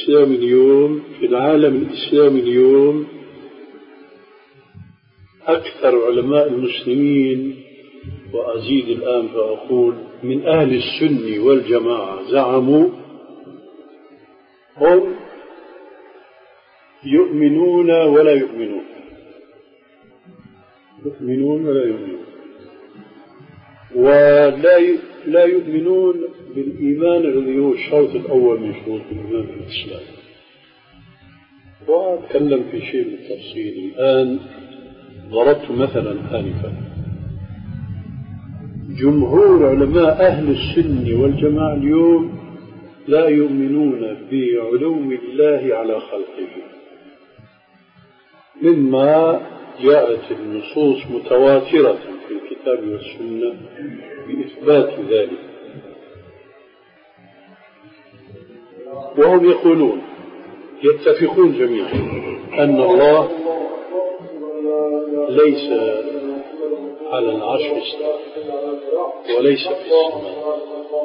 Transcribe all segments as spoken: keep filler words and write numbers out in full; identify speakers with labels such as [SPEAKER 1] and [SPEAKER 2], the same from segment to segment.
[SPEAKER 1] الإسلام اليوم، في العالم الإسلامي اليوم، أكثر علماء المسلمين، وأزيد الآن فأقول من أهل السنة والجماعة، زعموا هم يؤمنون ولا يؤمنون، يؤمنون ولا يؤمنون، ولا لا يؤمنون بالإيمان الذي هو الشرط الأول من شروط الإيمان في الإسلام. وأتكلم في شيء بالتفصيل. الآن ضربت مثلا آنفا، جمهور علماء أهل السنة والجماعة اليوم لا يؤمنون بعلو الله على خلقه، مما جاءت النصوص متواترة في الكتاب والسنة بإثبات ذلك. وهم يقولون يتفقون جميعا أن الله ليس على العرش استوى وليس في السماء.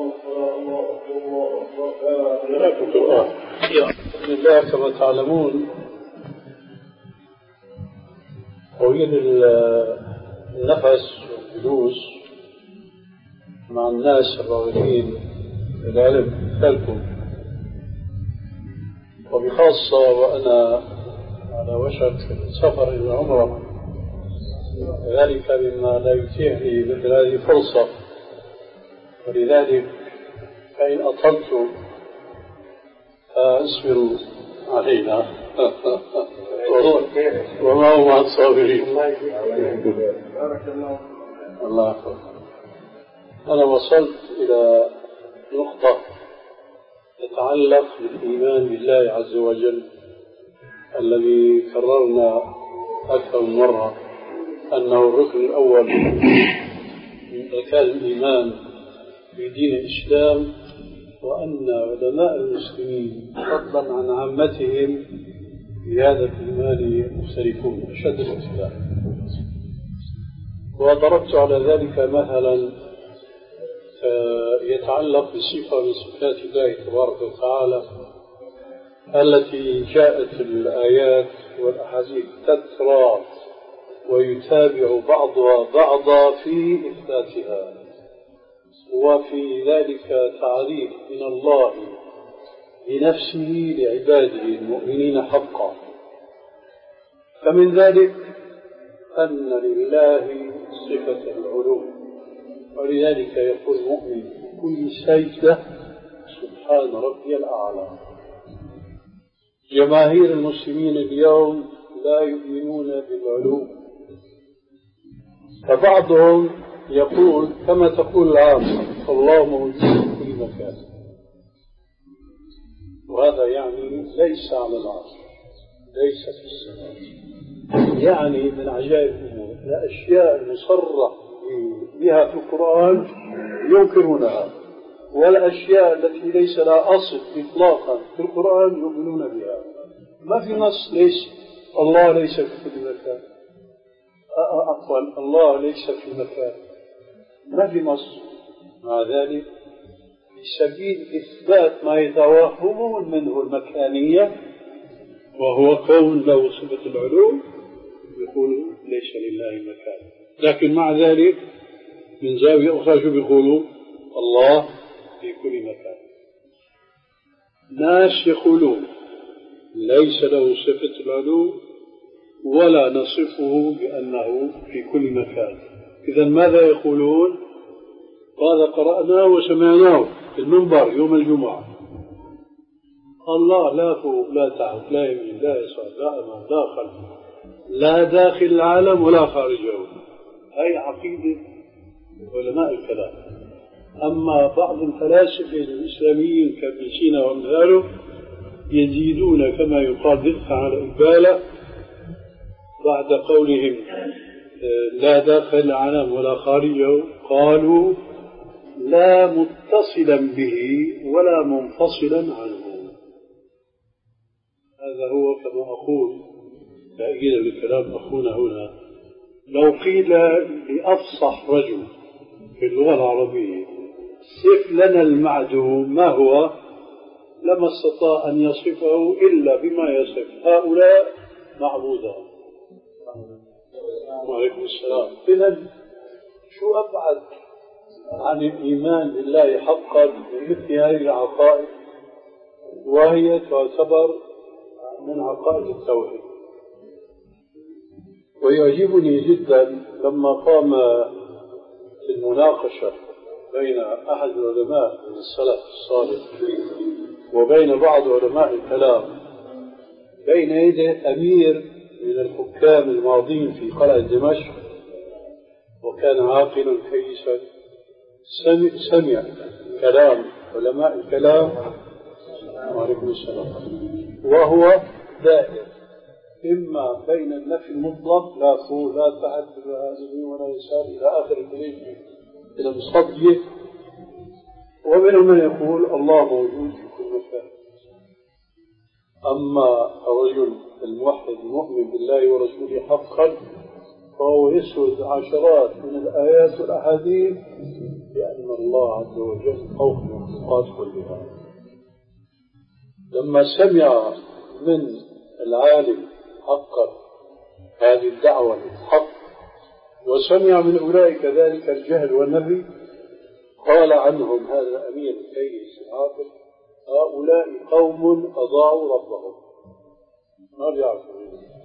[SPEAKER 1] هناك القرآن بسم الله كما تعلمون طويل النفس والجلوس مع الناس الراغبين في العلم مثلكم، وبخاصة وأنا على وشك السفر إلى العمرة، ذلك مما لا يتيح لي مثل هذه الفرصة، ولذلك فإن أطلت فاصبروا علينا وما هو مع الصابرين. الله أكبر. أنا وصلت إلى نقطة تتعلق بالإيمان بالله عز وجل الذي كررنا أكثر من مرة أنه الركن الأول من أركان الإيمان في دين الإسلام، وأن علماء المسلمين فضلا عن عامتهم في هذا الإيمان مختلفون أشد الاختلاف. وضربت على ذلك مثلا يتعلق بصفة من صفات الله تبارك وتعالى التي جاءت الآيات والأحاديث تترى ويتابع بعضها بعضا في إثباتها، وفي ذلك تعريف من الله لنفسه لعباده المؤمنين حقا. فمن ذلك أن لله صفة العلو، ولذلك يقول المؤمن كل سجدة سبحان ربي الأعلى. جماهير المسلمين اليوم لا يؤمنون بالعلو، فبعضهم يقول كما تقول العامة الله موجود في كل مكان، وهذا يعني ليس على العرش، ليس في السماء. يعني من عجائب الأمور الأشياء المصرح بها في القرآن ينكرونها، والأشياء التي ليس لها أصل إطلاقا في القرآن يؤمنون بها. ما في نص ليس الله ليس في كل مكان، عفوا الله ليس في مكان، ما في نص. مع ذلك في سبيل إثبات ما يتوهمون منه المكانية، وهو كون له صفة العلو، يقولوا ليس لله مكان. لكن مع ذلك من زاوية أخرى شو بيقولوا؟ الله في كل مكان. ناس يقولون ليس له صفة العلو ولا نصفه بأنه في كل مكان. إذن ماذا يقولون؟ هذا قرأناه وسمعناه في المنبر يوم الجمعة. الله لا فوق لا تحت لا يمين لا يسار لا أمام لا خلف، لا داخل العالم ولا خارجه. هاي عقيدة علماء الكلام. أما بعض الفلاسفة الإسلاميين كابن سينا وأمثاله يزيدون كما يقال ضغطا على الإبالة بعد قولهم لا داخل العالم ولا خارجه، قالوا لا متصلا به ولا منفصلا عنه. هذا هو كما أقول تأكيدا لكلام أخونا هنا، لو قيل لأفصح رجل في اللغة العربية صف لنا المعدوم، ما هو؟ لما استطاع أن يصفه إلا بما يصف هؤلاء معبودا. وعليكم السلام. إذن شو أبعد عن الإيمان بالله حقا من مثل هذه العقائد، وهي تعتبر من عقائد التوحيد. ويعجبني جدا لما قام في المناقشة بين أحد العلماء من السلف الصالح وبين بعض علماء الكلام بين يدي أمير من الحكام الماضين في قلعة دمشق، وكان عاقلا كيسا، سمع كلام علماء الكلام وعليكم السلام، وهو دائر إما بين النفي المطلق لا فوق لا تحت لا يمين ولا يسار إلى آخر الكلمة إلى مصديه، ومنهم من يقول الله موجود في كل مكان. أما الرجل الموحد المؤمن بالله ورسوله حقا فهو يسرد عشرات من الآيات والأحاديث بأن الله عز وجل فوق المخلوقات كلها. لما سمع من العالم حقا هذه الدعوة الحق وسمع من أولئك ذلك الجهل والنبي، قال عنهم هذا الأمير الكيس العاقل هؤلاء قوم أضاعوا ربهم، ما بيعرفوا